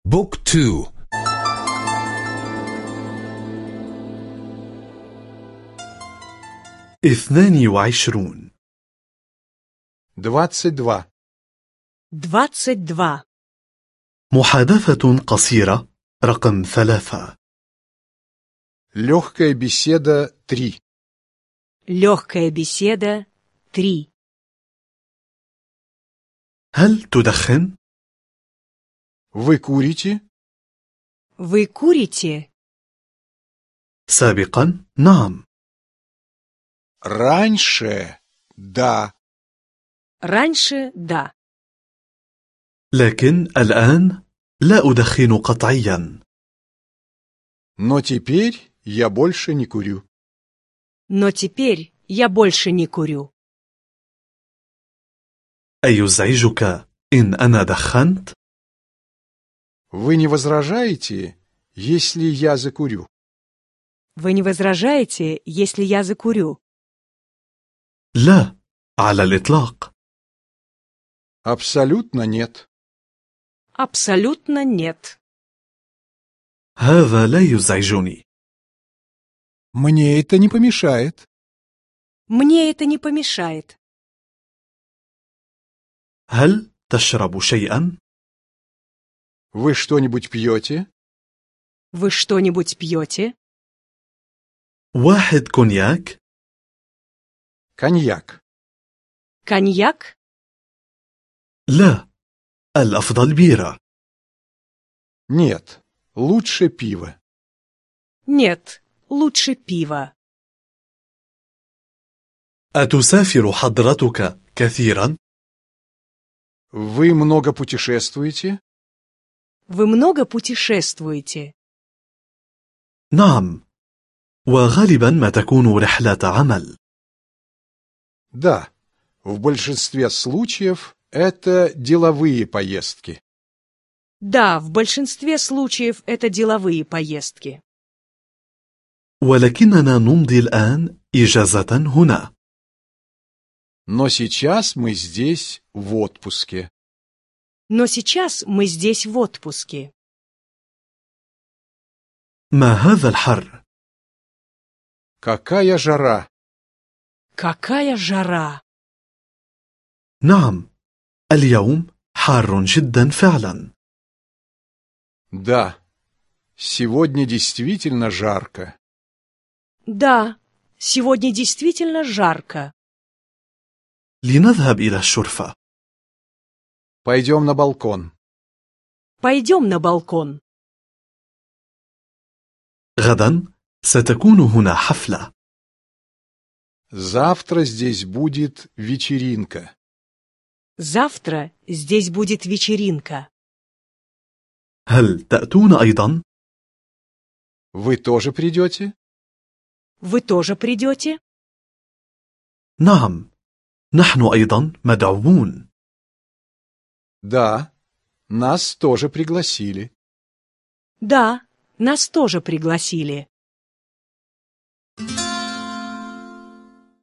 بوك تو. 22. 22. 22. محادثة قصيرة رقم 3. Легкая беседа 3. Легкая беседа 3. هل تدخن؟ Вы курите? Вы курите? سابقا نعم. Раньше, да. Раньше – да. لكن الآن لا أدخن قطعيا. Но теперь я больше не курю. Но теперь я больше не курю. أيزعجك إن أنا دخنت؟ Вы не возражаете, если я закурю? Вы не возражаете, если я закурю? لا، على الإطلاق. Абсолютно нет. Абсолютно нет. هذا لا يزعجني. Мне это не помешает. Мне это не помешает. هل تشرب شيئا؟ Вы что-нибудь пьете? Вы что-нибудь пьете? واحد كونياك؟ Коньяк. Коньяк? لا، الأفضل بيرة. Нет, лучше пиво. Нет, лучше пиво. أتسافر حضرتك كثيرا؟ Вы много путешествуете? Вы много путешествуете? نعم، وغالبا ما تكون رحلة عمل. Да, в большинстве случаев это деловые поездки. Да, в большинстве случаев это деловые поездки. ولكننا نمضي الآن إجازة هنا. Но сейчас мы здесь в отпуске. Но сейчас мы здесь в отпуске. ما هذا الحر؟ Какая жара! Какая жара! نعم، اليوم حار جدا فعلا. Да, сегодня действительно жарко. Да, сегодня действительно жарко. لنذهب إلى الشرفة. Пойдем на балкон. Пойдем на балкон. غدا ستكون هنا حفلة. Завтра здесь будет вечеринка. Завтра здесь будет вечеринка. هل تأتون أيضا؟ Вы тоже придете? Вы тоже придете? نعم، نحن أيضا مدعوون. Да, нас тоже пригласили. Да, нас тоже пригласили.